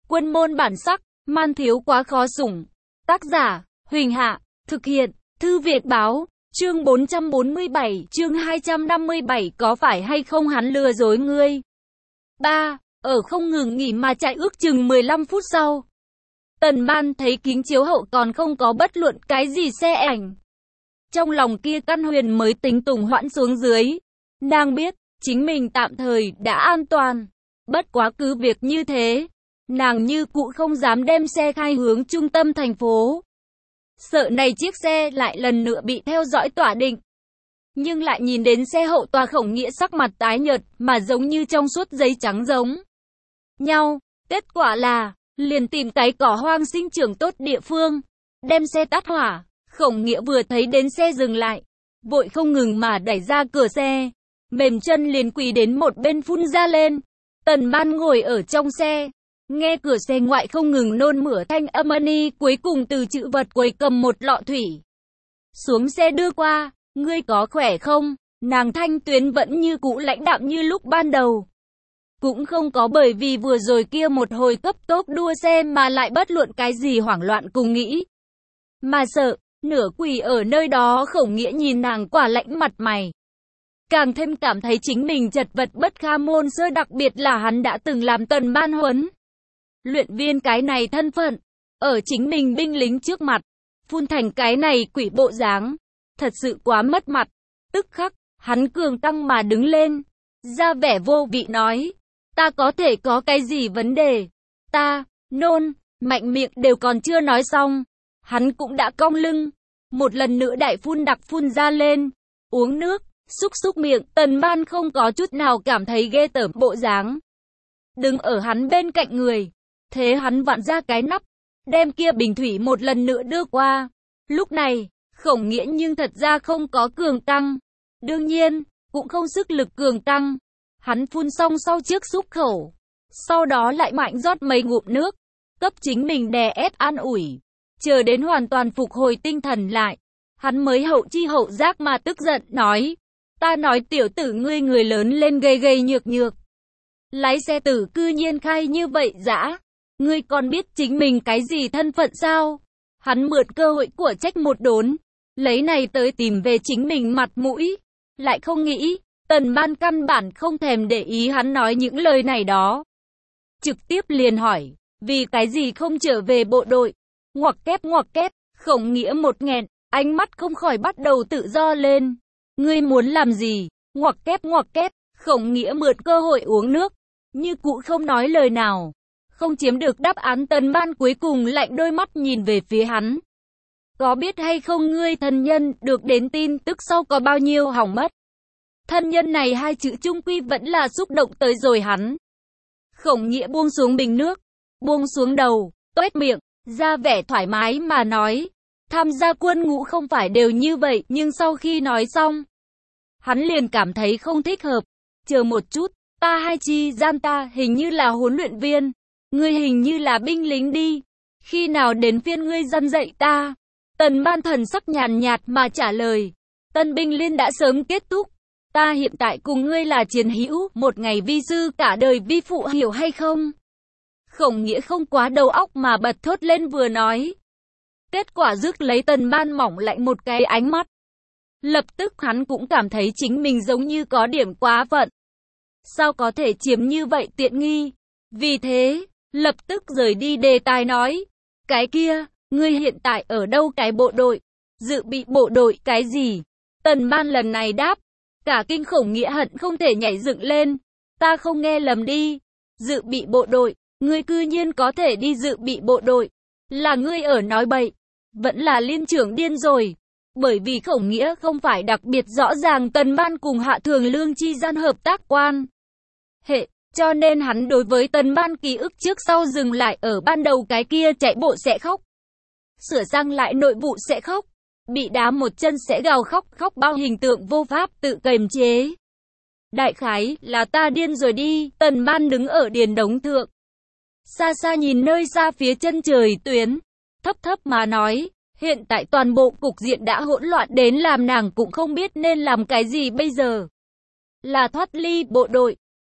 Quân môn bản sắc, man thiếu quá khó sủng. Tác giả, Huỳnh Hạ, thực hiện, Thư Việt Báo, chương 447, chương 257 có phải hay không hắn lừa dối ngươi? 3. Ở không ngừng nghỉ mà chạy ước chừng 15 phút sau. Tần Ban thấy kính chiếu hậu còn không có bất luận cái gì xe ảnh. Trong lòng kia căn huyền mới tính tùng hoãn xuống dưới. Nàng biết, chính mình tạm thời đã an toàn. Bất quá cứ việc như thế, nàng như cũ không dám đem xe khai hướng trung tâm thành phố. Sợ này chiếc xe lại lần nữa bị theo dõi tỏa định. Nhưng lại nhìn đến xe hậu tòa Khổng Nghĩa sắc mặt tái nhợt mà giống như trong suốt giấy trắng giống nhau. Kết quả là, liền tìm cái cỏ hoang sinh trưởng tốt địa phương, đem xe tắt hỏa. Khổng Nghĩa vừa thấy đến xe dừng lại, vội không ngừng mà đẩy ra cửa xe, mềm chân liền quỳ đến một bên phun ra lên. Tần Ban ngồi ở trong xe, nghe cửa xe ngoại không ngừng nôn mửa thanh âm ani, cuối cùng từ chữ vật quầy cầm một lọ thủy xuống xe đưa qua. Ngươi có khỏe không? Nàng thanh tuyến vẫn như cũ lãnh đạm như lúc ban đầu. Cũng không có bởi vì vừa rồi kia một hồi cấp tốc đua xe mà lại bất luận cái gì hoảng loạn cùng nghĩ. Mà sợ, nửa quỳ ở nơi đó. Khổng Nghĩa nhìn nàng quả lãnh mặt mày, càng thêm cảm thấy chính mình chật vật bất kham môn sơ, đặc biệt là hắn đã từng làm Tần Ban huấn luyện viên cái này thân phận, ở chính mình binh lính trước mặt, phun thành cái này quỷ bộ dáng, thật sự quá mất mặt. Tức khắc, hắn cường tăng mà đứng lên, ra vẻ vô vị nói, ta có thể có cái gì vấn đề? Ta, nôn, mạnh miệng đều còn chưa nói xong, hắn cũng đã cong lưng, một lần nữa đại phun đặc phun ra lên, uống nước, xúc xúc miệng. Tần Ban không có chút nào cảm thấy ghê tởm bộ dáng, đứng ở hắn bên cạnh người. Thế hắn vặn ra cái nắp, đem kia bình thủy một lần nữa đưa qua. Lúc này, Khổng Nghĩa nhưng thật ra không có cường tăng, đương nhiên, cũng không sức lực cường tăng. Hắn phun xong sau trước xúc khẩu, sau đó lại mạnh rót mấy ngụm nước, cấp chính mình đè ép an ủi. Chờ đến hoàn toàn phục hồi tinh thần lại, hắn mới hậu chi hậu giác mà tức giận nói, ta nói tiểu tử ngươi người lớn lên gầy gầy nhược nhược, lái xe tử cư nhiên khai như vậy dã. Ngươi còn biết chính mình cái gì thân phận sao? Hắn mượn cơ hội của trách một đốn, lấy này tới tìm về chính mình mặt mũi. Lại không nghĩ, Tần Ban căn bản không thèm để ý hắn nói những lời này đó. Trực tiếp liền hỏi, vì cái gì không trở về bộ đội? Ngoặc kép, Khổng Nghĩa một nghẹn, ánh mắt không khỏi bắt đầu tự do lên. Ngươi muốn làm gì? Ngoặc kép, Khổng Nghĩa mượn cơ hội uống nước, như cũ không nói lời nào. Không chiếm được đáp án. Tần Ban cuối cùng lạnh đôi mắt nhìn về phía hắn. Có biết hay không ngươi thân nhân được đến tin tức sau có bao nhiêu hỏng mất? Thân nhân này hai chữ chung quy vẫn là xúc động tới rồi hắn. Khổng Nghĩa buông xuống bình nước, buông xuống đầu, toét miệng, ra vẻ thoải mái mà nói. Tham gia quân ngũ không phải đều như vậy, nhưng sau khi nói xong, hắn liền cảm thấy không thích hợp. Chờ một chút, ta hai chi gian ta hình như là huấn luyện viên. Ngươi hình như là binh lính đi, khi nào đến phiên ngươi răn dạy ta? Tần Ban thần sắc nhàn nhạt mà trả lời, tân binh liên đã sớm kết thúc, ta hiện tại cùng ngươi là chiến hữu, một ngày vi sư cả đời vi phụ, hiểu hay không? Khổng Nghĩa không quá đầu óc mà bật thốt lên vừa nói. Kết quả rước lấy Tần Ban mỏng lạnh một cái ánh mắt. Lập tức hắn cũng cảm thấy chính mình giống như có điểm quá phận. Sao có thể chiếm như vậy tiện nghi? Vì thế, lập tức rời đi đề tài nói, cái kia, ngươi hiện tại ở đâu? Cái bộ đội? Dự bị bộ đội cái gì? Tần Ban lần này đáp, cả kinh. Khổng Nghĩa hận không thể nhảy dựng lên, ta không nghe lầm đi, dự bị bộ đội, ngươi cư nhiên có thể đi dự bị bộ đội, là ngươi ở nói bậy, vẫn là liên trưởng điên rồi. Bởi vì Khổng Nghĩa không phải đặc biệt rõ ràng Tần Ban cùng Hạ Thường Lương chi gian hợp tác quan hệ, cho nên hắn đối với Tần Ban ký ức trước sau dừng lại ở ban đầu cái kia chạy bộ sẽ khóc, sửa sang lại nội vụ sẽ khóc, bị đá một chân sẽ gào khóc, khóc bao hình tượng vô pháp tự kiềm chế. Đại khái là ta điên rồi đi. Tần Ban đứng ở điền đống thượng, xa xa nhìn nơi xa phía chân trời tuyến, thấp thấp mà nói, hiện tại toàn bộ cục diện đã hỗn loạn đến làm nàng cũng không biết nên làm cái gì bây giờ. Là thoát ly bộ đội,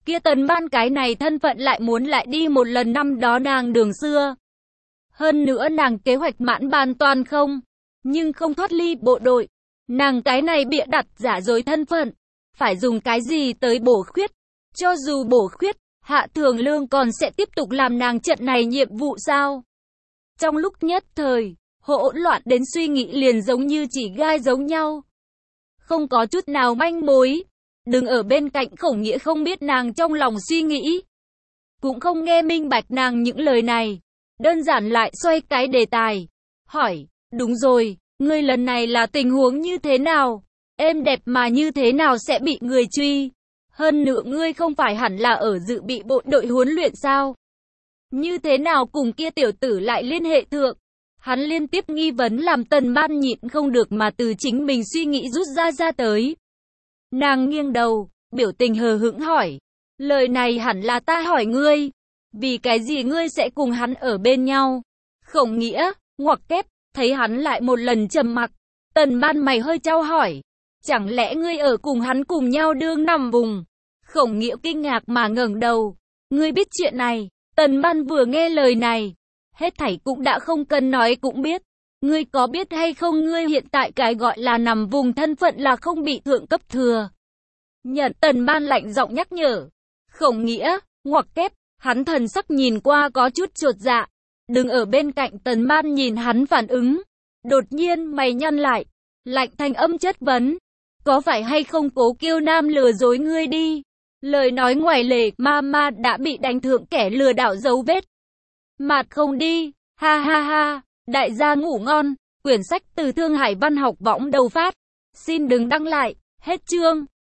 Kia Tần Ban cái này thân phận lại muốn lại đi một lần năm đó nàng đường xưa. Hơn nữa nàng kế hoạch mãn ban toàn không, nhưng không thoát ly bộ đội. Nàng cái này bịa đặt giả dối thân phận, phải dùng cái gì tới bổ khuyết? Cho dù bổ khuyết, Hạ Thường Lương còn sẽ tiếp tục làm nàng trận này nhiệm vụ sao? Trong lúc nhất thời, hỗn loạn đến suy nghĩ liền giống như chỉ gai giống nhau. Không có chút nào manh mối. Đừng ở bên cạnh Khổng Nghĩa không biết nàng trong lòng suy nghĩ. Cũng không nghe minh bạch nàng những lời này. Đơn giản lại xoay cái đề tài. Hỏi, đúng rồi, ngươi lần này là tình huống như thế nào? Êm đẹp mà như thế nào sẽ bị người truy? Hơn nữa ngươi không phải hẳn là ở dự bị bộ đội huấn luyện sao? Như thế nào cùng kia tiểu tử lại liên hệ thượng? Hắn liên tiếp nghi vấn làm Tần Ban nhịn không được mà từ chính mình suy nghĩ rút ra tới. Nàng nghiêng đầu, biểu tình hờ hững hỏi. Lời này hẳn là ta hỏi ngươi. Vì cái gì ngươi sẽ cùng hắn ở bên nhau? Khổng Nghĩa, ngoặc kép, thấy hắn lại một lần trầm mặc. Tần Ban mày hơi trao hỏi. Chẳng lẽ ngươi ở cùng hắn cùng nhau đương nằm vùng? Khổng Nghĩa kinh ngạc mà ngẩng đầu. Ngươi biết chuyện này? Tần Ban vừa nghe lời này. Hết thảy cũng đã không cần nói cũng biết. Ngươi có biết hay không ngươi hiện tại cái gọi là nằm vùng thân phận là không bị thượng cấp thừa. Nhận Tần Ban lạnh giọng nhắc nhở. Khổng Nghĩa, ngoặc kép, hắn thần sắc nhìn qua có chút chột dạ. Đừng ở bên cạnh Tần Ban nhìn hắn phản ứng. Đột nhiên mày nhăn lại. Lạnh thanh âm chất vấn. Có phải hay không Cố Kiêu Nam lừa dối ngươi đi? Lời nói ngoài lề, ma đã bị đánh thượng kẻ lừa đảo dấu vết. Mạt không đi, ha ha ha, đại gia ngủ ngon, quyển sách từ Thương Hải Văn học võng đầu phát. Xin đừng đăng lại, hết chương.